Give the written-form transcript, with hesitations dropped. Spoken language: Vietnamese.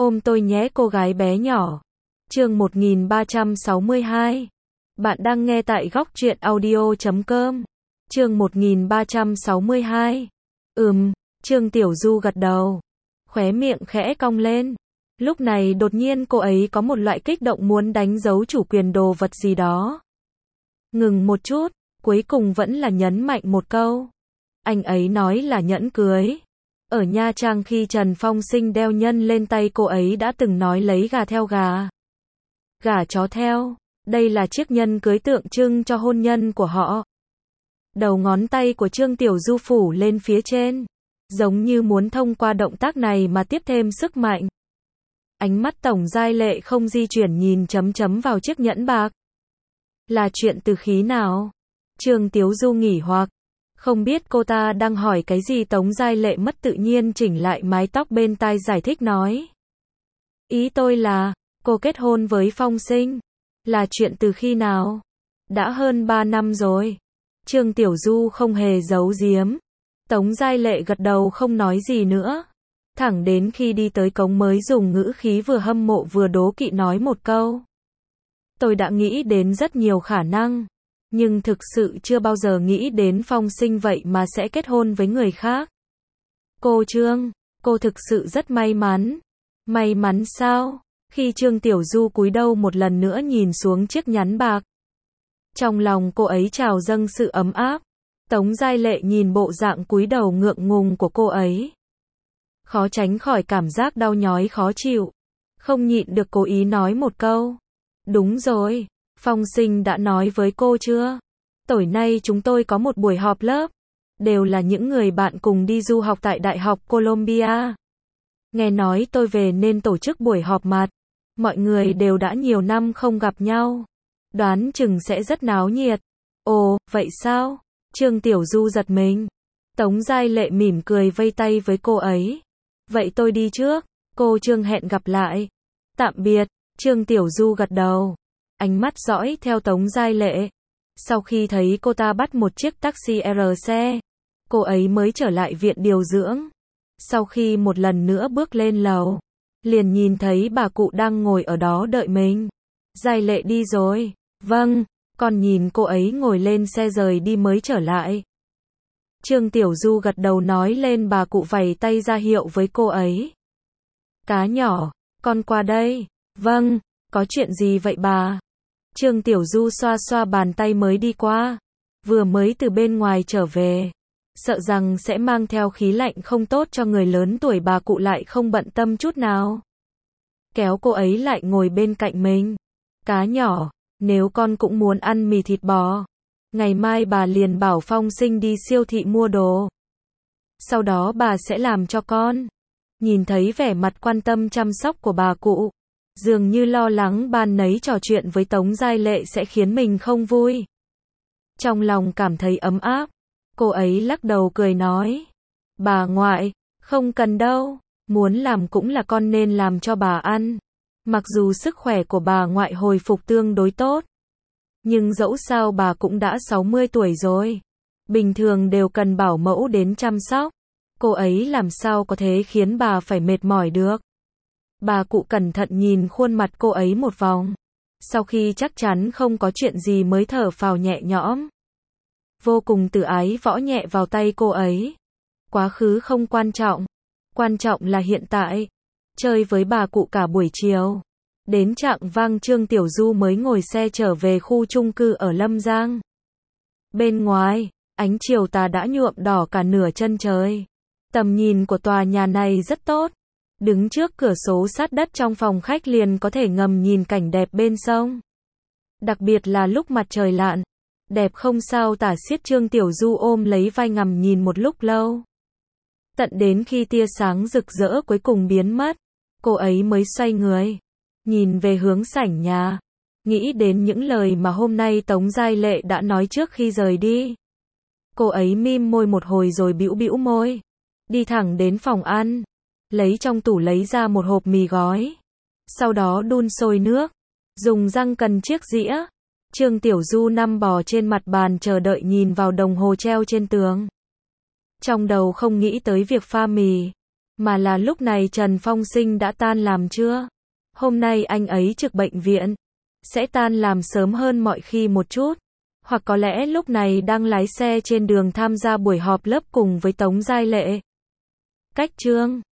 Ôm tôi nhé cô gái bé nhỏ. Chương 1362. Bạn đang nghe tại góc truyện audio.com. Chương 1362. Trương Tiểu Du gật đầu. Khóe miệng khẽ cong lên. Lúc này đột nhiên cô ấy có một loại kích động muốn đánh dấu chủ quyền đồ vật gì đó. Ngừng một chút, cuối cùng vẫn là nhấn mạnh một câu. Anh ấy nói là nhẫn cưới. Ở Nha Trang khi Trần Phong Sinh đeo nhân lên tay cô ấy đã từng nói lấy gà theo gà, gà chó theo. Đây là chiếc nhân cưới tượng trưng cho hôn nhân của họ. Đầu ngón tay của Trương Tiểu Du phủ lên phía trên, giống như muốn thông qua động tác này mà tiếp thêm sức mạnh. Ánh mắt Tổng Giai Lệ không di chuyển nhìn chấm chấm vào chiếc nhẫn bạc. Là chuyện từ khí nào? Trương Tiểu Du nghỉ hoặc. Không biết cô ta đang hỏi cái gì. Tống Giai Lệ mất tự nhiên chỉnh lại mái tóc bên tai giải thích nói. Ý tôi là, cô kết hôn với Phong Sinh. Là chuyện từ khi nào? Đã hơn 3 năm rồi. Trương Tiểu Du không hề giấu giếm. Tống Giai Lệ gật đầu không nói gì nữa. Thẳng đến khi đi tới cống mới dùng ngữ khí vừa hâm mộ vừa đố kỵ nói một câu. Tôi đã nghĩ đến rất nhiều khả năng. Nhưng thực sự chưa bao giờ nghĩ đến Phong Sinh vậy mà sẽ kết hôn với người khác. Cô Trương, cô thực sự rất may mắn. May mắn sao? Khi Trương Tiểu Du cúi đầu một lần nữa nhìn xuống chiếc nhẫn bạc. Trong lòng cô ấy trào dâng sự ấm áp. Tống Giai Lệ nhìn bộ dạng cúi đầu ngượng ngùng của cô ấy. Khó tránh khỏi cảm giác đau nhói khó chịu. Không nhịn được cố ý nói một câu. Đúng rồi. Phong Sinh đã nói với cô chưa? Tối nay chúng tôi có một buổi họp lớp. Đều là những người bạn cùng đi du học tại Đại học Columbia. Nghe nói tôi về nên tổ chức buổi họp mặt. Mọi người đều đã nhiều năm không gặp nhau. Đoán chừng sẽ rất náo nhiệt. Ồ, vậy sao? Trương Tiểu Du giật mình. Tống Giai Lệ mỉm cười vây tay với cô ấy. Vậy tôi đi trước. Cô Trương hẹn gặp lại. Tạm biệt. Trương Tiểu Du gật đầu. Ánh mắt dõi theo Tống Giai Lệ. Sau khi thấy cô ta bắt một chiếc taxi R xe, cô ấy mới trở lại viện điều dưỡng. Sau khi một lần nữa bước lên lầu, liền nhìn thấy bà cụ đang ngồi ở đó đợi mình. Giai Lệ đi rồi. Vâng, con nhìn cô ấy ngồi lên xe rời đi mới trở lại. Trương Tiểu Du gật đầu nói lên bà cụ vẫy tay ra hiệu với cô ấy. Cá nhỏ, con qua đây. Vâng, có chuyện gì vậy bà? Trương Tiểu Du xoa xoa bàn tay mới đi qua. Vừa mới từ bên ngoài trở về. Sợ rằng sẽ mang theo khí lạnh không tốt cho người lớn tuổi, bà cụ lại không bận tâm chút nào. Kéo cô ấy lại ngồi bên cạnh mình. Cá nhỏ, nếu con cũng muốn ăn mì thịt bò, ngày mai bà liền bảo Phong Sinh đi siêu thị mua đồ. Sau đó bà sẽ làm cho con. Nhìn thấy vẻ mặt quan tâm chăm sóc của bà cụ, dường như lo lắng ban nấy trò chuyện với Tống Giai Lệ sẽ khiến mình không vui. Trong lòng cảm thấy ấm áp, cô ấy lắc đầu cười nói. Bà ngoại, không cần đâu, muốn làm cũng là con nên làm cho bà ăn. Mặc dù sức khỏe của bà ngoại hồi phục tương đối tốt, nhưng dẫu sao bà cũng đã 60 tuổi rồi. Bình thường đều cần bảo mẫu đến chăm sóc. Cô ấy làm sao có thể khiến bà phải mệt mỏi được. Bà cụ cẩn thận nhìn khuôn mặt cô ấy một vòng. Sau khi chắc chắn không có chuyện gì mới thở phào nhẹ nhõm. Vô cùng từ ái võ nhẹ vào tay cô ấy. Quá khứ không quan trọng. Quan trọng là hiện tại. Chơi với bà cụ cả buổi chiều. Đến chạng vang Trương Tiểu Du mới ngồi xe trở về khu chung cư ở Lâm Giang. Bên ngoài, ánh chiều tà đã nhuộm đỏ cả nửa chân trời. Tầm nhìn của tòa nhà này rất tốt. Đứng trước cửa sổ sát đất trong phòng khách liền có thể ngầm nhìn cảnh đẹp bên sông. Đặc biệt là lúc mặt trời lặn. Đẹp không sao tả xiết. Trương Tiểu Du ôm lấy vai ngắm nhìn một lúc lâu. Tận đến khi tia sáng rực rỡ cuối cùng biến mất, cô ấy mới xoay người. Nhìn về hướng sảnh nhà. Nghĩ đến những lời mà hôm nay Tống Giai Lệ đã nói trước khi rời đi. Cô ấy mím môi một hồi rồi bĩu bĩu môi. Đi thẳng đến phòng ăn. Lấy trong tủ lấy ra một hộp mì gói. Sau đó đun sôi nước. Dùng răng cần chiếc dĩa. Trương Tiểu Du nằm bò trên mặt bàn chờ đợi nhìn vào đồng hồ treo trên tường. Trong đầu không nghĩ tới việc pha mì, Mà là lúc này Trần Phong Sinh đã tan làm chưa? Hôm nay anh ấy trực bệnh viện. Sẽ tan làm sớm hơn mọi khi một chút. Hoặc có lẽ lúc này đang lái xe trên đường tham gia buổi họp lớp cùng với Tống Giai Lệ. Cách chương